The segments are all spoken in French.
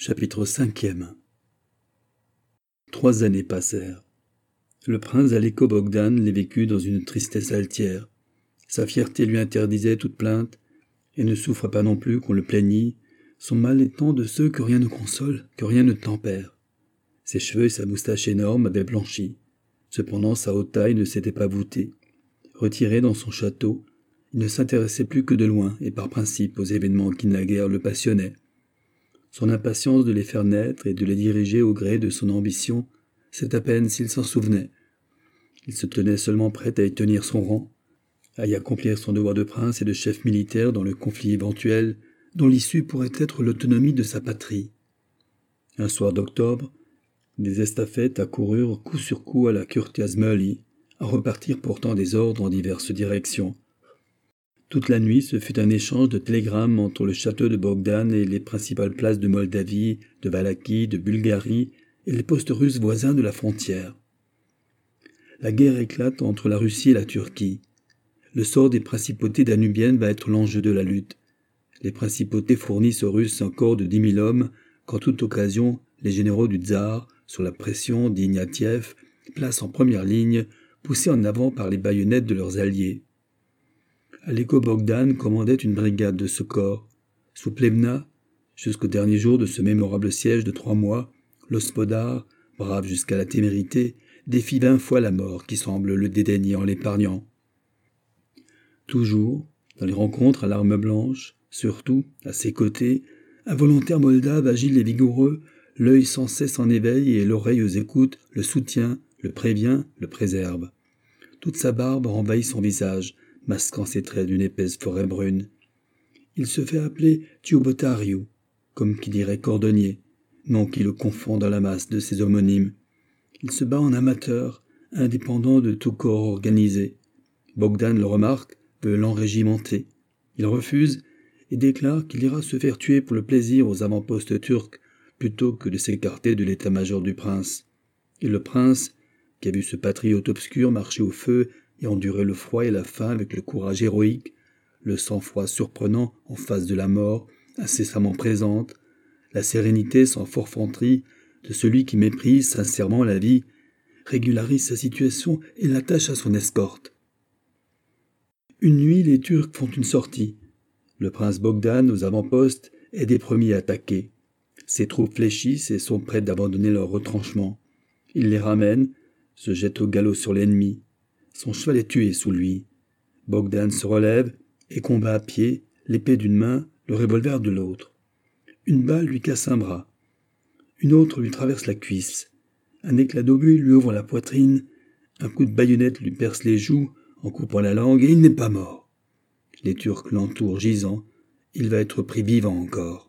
Chapitre 5e. 3 années passèrent. Le prince Aliko Bogdan les vécut dans une tristesse altière. Sa fierté lui interdisait toute plainte, et ne souffre pas non plus qu'on le plaignît, son mal étant de ceux que rien ne console, que rien ne tempère. Ses cheveux et sa moustache énorme avaient blanchi. Cependant sa haute taille ne s'était pas voûtée. Retiré dans son château, il ne s'intéressait plus que de loin et par principe aux événements qui naguère le passionnaient. Son impatience de les faire naître et de les diriger au gré de son ambition, c'est à peine s'il s'en souvenait. Il se tenait seulement prêt à y tenir son rang, à y accomplir son devoir de prince et de chef militaire dans le conflit éventuel dont l'issue pourrait être l'autonomie de sa patrie. Un soir d'octobre, des estafettes accoururent coup sur coup à la Kurtiazmöli, à repartir portant des ordres en diverses directions. Toute la nuit, ce fut un échange de télégrammes entre le château de Bogdan et les principales places de Moldavie, de Valaquie, de Bulgarie et les postes russes voisins de la frontière. La guerre éclate entre la Russie et la Turquie. Le sort des principautés danubiennes va être l'enjeu de la lutte. Les principautés fournissent aux Russes un corps de 10 000 hommes, qu'en toute occasion, les généraux du tsar, sous la pression d'Ignatiev, placent en première ligne, poussés en avant par les baïonnettes de leurs alliés. Aliko Bogdan commandait une brigade de ce corps. Sous Plevna, jusqu'au dernier jour de ce mémorable siège de 3 mois, l'Hospodar, brave jusqu'à la témérité, défie 20 fois la mort qui semble le dédaigner en l'épargnant. Toujours, dans les rencontres à l'arme blanche, surtout, à ses côtés, un volontaire moldave agile et vigoureux, l'œil sans cesse en éveil et l'oreille aux écoutes, le soutient, le prévient, le préserve. Toute sa barbe envahit son visage, masquant ses traits d'une épaisse forêt brune. Il se fait appeler Tiubotariu, comme qui dirait cordonnier, nom qui le confond dans la masse de ses homonymes. Il se bat en amateur, indépendant de tout corps organisé. Bogdan le remarque, veut l'enrégimenter. Il refuse et déclare qu'il ira se faire tuer pour le plaisir aux avant-postes turcs, plutôt que de s'écarter de l'état-major du prince. Et le prince, qui a vu ce patriote obscur marcher au feu et endurer le froid et la faim avec le courage héroïque, le sang-froid surprenant en face de la mort, incessamment présente, la sérénité sans forfanterie de celui qui méprise sincèrement la vie, régularise sa situation et l'attache à son escorte. Une nuit, les Turcs font une sortie. Le prince Bogdan, aux avant-postes, est des premiers attaqués. Ses troupes fléchissent et sont prêtes d'abandonner leur retranchement. Il les ramène, se jette au galop sur l'ennemi. Son cheval est tué sous lui. Bogdan se relève et combat à pied, l'épée d'une main, le revolver de l'autre. Une balle lui casse un bras. Une autre lui traverse la cuisse. Un éclat d'obus lui ouvre la poitrine. Un coup de baïonnette lui perce les joues en coupant la langue et il n'est pas mort. Les Turcs l'entourent gisant. Il va être pris vivant encore.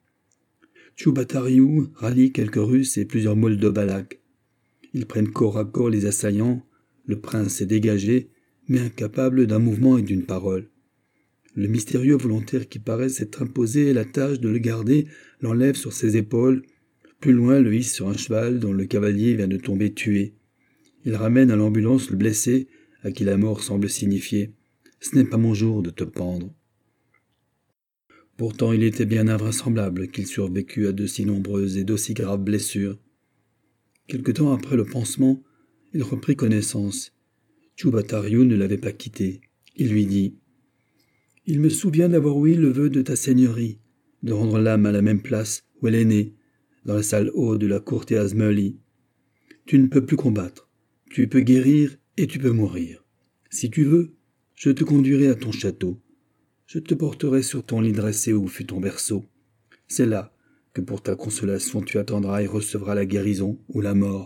Tiubotariu rallie quelques Russes et plusieurs Moldovalaques. Ils prennent corps à corps les assaillants. Le prince est dégagé, mais incapable d'un mouvement et d'une parole. Le mystérieux volontaire qui paraît s'être imposé la tâche de le garder l'enlève sur ses épaules. Plus loin, le hisse sur un cheval dont le cavalier vient de tomber tué. Il ramène à l'ambulance le blessé, à qui la mort semble signifier « Ce n'est pas mon jour de te pendre ». Pourtant, il était bien invraisemblable qu'il survécût à de si nombreuses et d'aussi graves blessures. Quelque temps après le pansement, il reprit connaissance. Tiubotariu ne l'avait pas quitté. Il lui dit « Il me souvient d'avoir ouï le vœu de ta seigneurie, de rendre l'âme à la même place où elle est née, dans la salle haute de la Kurtiazmöli. Tu ne peux plus combattre, tu peux guérir et tu peux mourir. Si tu veux, je te conduirai à ton château. Je te porterai sur ton lit dressé où fut ton berceau. C'est là que pour ta consolation tu attendras et recevras la guérison ou la mort. »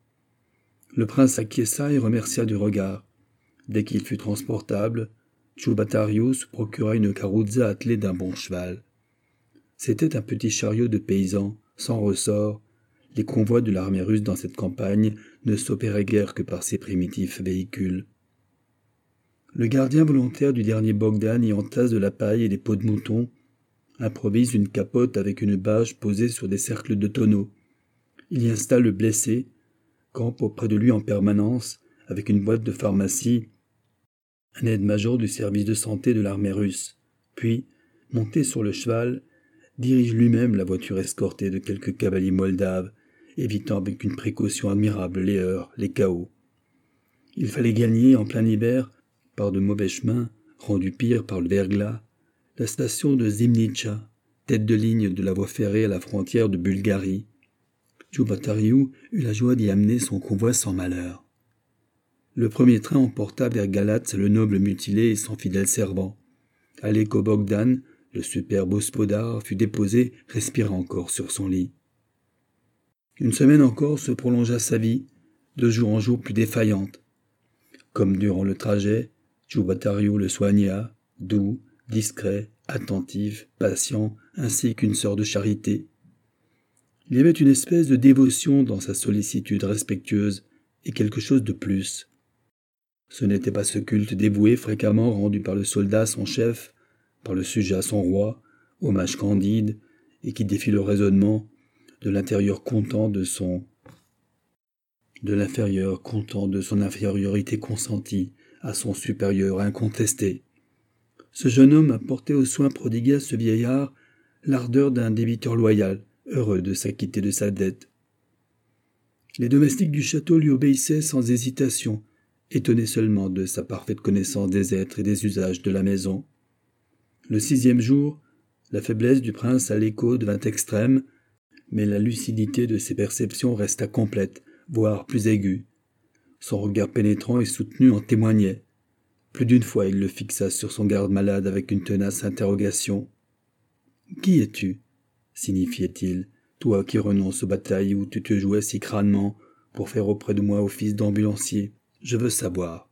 Le prince acquiesça et remercia du regard. Dès qu'il fut transportable, Tiubotariu se procura une carouzza attelée d'un bon cheval. C'était un petit chariot de paysans, sans ressort. Les convois de l'armée russe dans cette campagne ne s'opéraient guère que par ces primitifs véhicules. Le gardien volontaire du dernier Bogdan y entasse de la paille et des peaux de mouton, improvise une capote avec une bâche posée sur des cercles de tonneaux. Il y installe le blessé, campe auprès de lui en permanence, avec une boîte de pharmacie, un aide-major du service de santé de l'armée russe. Puis, monté sur le cheval, dirige lui-même la voiture escortée de quelques cavaliers moldaves, évitant avec une précaution admirable les heurts, les chaos. Il fallait gagner, en plein hiver, par de mauvais chemins, rendus pires par le verglas, la station de Zimnitcha, tête de ligne de la voie ferrée à la frontière de Bulgarie. Tchoubatariou eut la joie d'y amener son convoi sans malheur. Le premier train emporta vers Galatz le noble mutilé et son fidèle servant. Aleko Bogdan, le superbe hospodar, fut déposé, respirant encore sur son lit. Une semaine encore se prolongea sa vie, de jour en jour plus défaillante. Comme durant le trajet, Tchoubatariou le soigna, doux, discret, attentif, patient, ainsi qu'une sœur de charité. Il y avait une espèce de dévotion dans sa sollicitude respectueuse et quelque chose de plus. Ce n'était pas ce culte dévoué fréquemment rendu par le soldat à son chef, par le sujet à son roi, hommage candide, et qui défie le raisonnement, de l'intérieur content de son infériorité consentie à son supérieur incontesté. Ce jeune homme apportait aux soins prodigués à ce vieillard l'ardeur d'un débiteur loyal, heureux de s'acquitter de sa dette. Les domestiques du château lui obéissaient sans hésitation, étonnés seulement de sa parfaite connaissance des êtres et des usages de la maison. Le 6e jour, la faiblesse du prince Aleko devint extrême, mais la lucidité de ses perceptions resta complète, voire plus aiguë. Son regard pénétrant et soutenu en témoignait. Plus d'une fois il le fixa sur son garde-malade avec une tenace interrogation. « Qui es-tu » signifiait-il, toi qui renonces aux batailles où tu te jouais si crânement pour faire auprès de moi office d'ambulancier. Je veux savoir.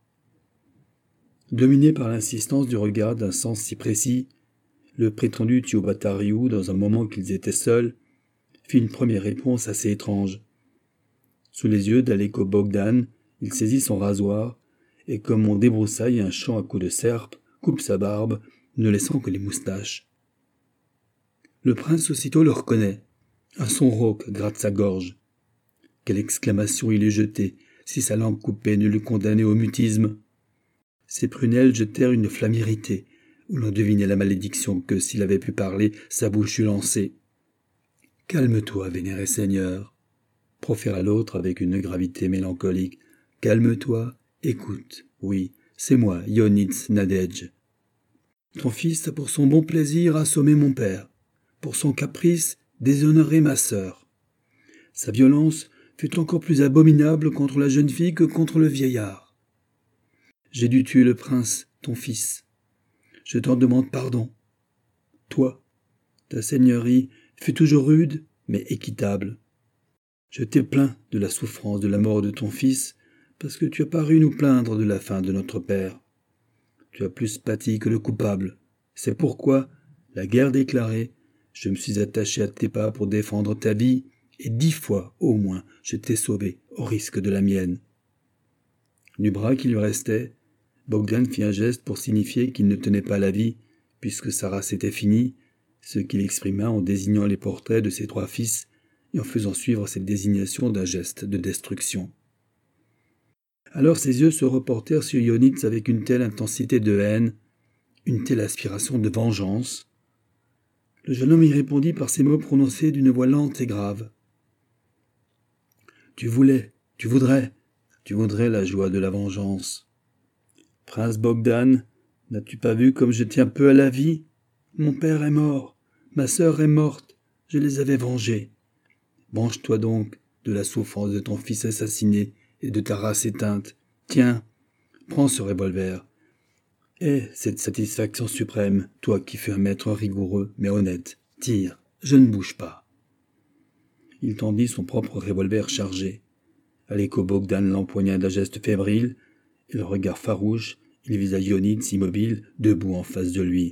Dominé par l'insistance du regard d'un sens si précis, le prétendu Tchoubatariou, dans un moment qu'ils étaient seuls, fit une première réponse assez étrange. Sous les yeux d'Aleko Bogdan, il saisit son rasoir, et comme on débroussaille un champ à coups de serpe, coupe sa barbe, ne laissant que les moustaches. Le prince aussitôt le reconnaît. Un son rauque gratte sa gorge. Quelle exclamation il eût jetée, si sa langue coupée ne l'eût condamné au mutisme. Ses prunelles jetèrent une flamme irritée, où l'on devinait la malédiction que, s'il avait pu parler, sa bouche eût lancée. « Calme-toi, vénéré seigneur » proféra l'autre avec une gravité mélancolique. « Calme-toi, écoute. Oui, c'est moi, Ionitz Nadej. Ton fils a pour son bon plaisir assommé mon père, pour son caprice déshonoré ma sœur. Sa violence fut encore plus abominable contre la jeune fille que contre le vieillard. J'ai dû tuer le prince, ton fils. Je t'en demande pardon. Toi, ta seigneurie fut toujours rude, mais équitable. Je t'ai plaint de la souffrance de la mort de ton fils, parce que tu as paru nous plaindre de la faim de notre père. Tu as plus pâti que le coupable. C'est pourquoi, la guerre déclarée, je me suis attaché à tes pas pour défendre ta vie, et 10 fois, au moins, je t'ai sauvé, au risque de la mienne. » Du bras qui lui restait, Bogdan fit un geste pour signifier qu'il ne tenait pas la vie, puisque sa race était finie, ce qu'il exprima en désignant les portraits de ses 3 fils et en faisant suivre cette désignation d'un geste de destruction. Alors ses yeux se reportèrent sur Ionitz avec une telle intensité de haine, une telle aspiration de vengeance. Le jeune homme y répondit par ces mots prononcés d'une voix lente et grave. « Tu voudrais la joie de la vengeance. Prince Bogdan, n'as-tu pas vu comme je tiens peu à la vie? Mon père est mort, ma sœur est morte, je les avais vengés. Venge-toi donc de la souffrance de ton fils assassiné et de ta race éteinte. Tiens, prends ce revolver. Aie cette satisfaction suprême, toi qui fus un maître rigoureux mais honnête. Tire, je ne bouge pas. » Il tendit son propre revolver chargé. Aleko Bogdan l'empoigna d'un geste fébrile, et le regard farouche, il visa Ionitz immobile, debout en face de lui.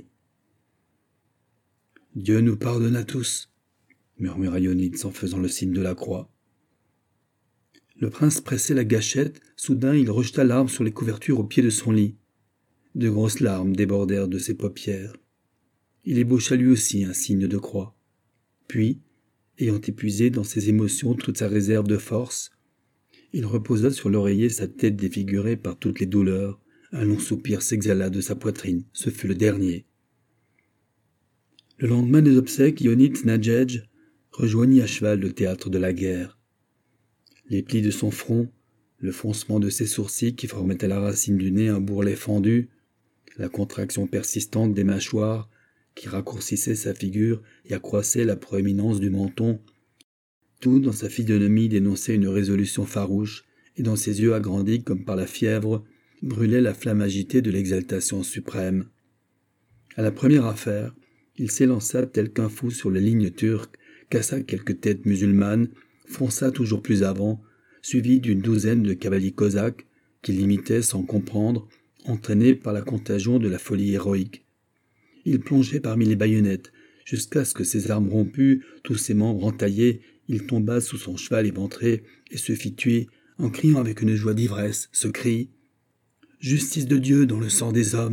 « Dieu nous pardonne à tous, » murmura Ionitz en faisant le signe de la croix. Le prince pressait la gâchette, soudain il rejeta l'arme sur les couvertures au pied de son lit. De grosses larmes débordèrent de ses paupières. Il ébaucha lui aussi un signe de croix. Puis, ayant épuisé dans ses émotions toute sa réserve de force, il reposa sur l'oreiller sa tête défigurée par toutes les douleurs. Un long soupir s'exhala de sa poitrine. Ce fut le dernier. Le lendemain des obsèques, Ionit Nadjej rejoignit à cheval le théâtre de la guerre. Les plis de son front, le froncement de ses sourcils qui formaient à la racine du nez un bourrelet fendu, la contraction persistante des mâchoires qui raccourcissait sa figure et accroissait la proéminence du menton, tout dans sa physionomie dénonçait une résolution farouche, et dans ses yeux agrandis comme par la fièvre, brûlait la flamme agitée de l'exaltation suprême. À la première affaire, il s'élança tel qu'un fou sur les lignes turques, cassa quelques têtes musulmanes, fonça toujours plus avant, suivi d'une douzaine de cavaliers cosaques qui l'imitaient sans comprendre, entraînés par la contagion de la folie héroïque. Il plongeait parmi les baïonnettes, jusqu'à ce que ses armes rompues, tous ses membres entaillés, il tomba sous son cheval éventré et se fit tuer en criant avec une joie d'ivresse ce cri « Justice de Dieu dans le sang des hommes !»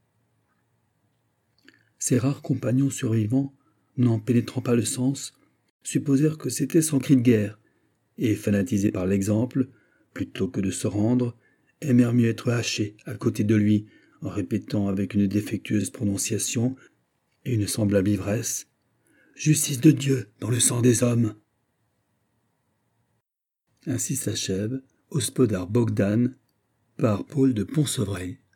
Ses rares compagnons survivants, n'en pénétrant pas le sens, supposèrent que c'était son cri de guerre, et, fanatisés par l'exemple, plutôt que de se rendre, aimèrent mieux être hachés à côté de lui, en répétant avec une défectueuse prononciation et une semblable ivresse « Justice de Dieu dans le sang des hommes !» Ainsi s'achève Hospodar Bogdan par Paul de Ponsevray.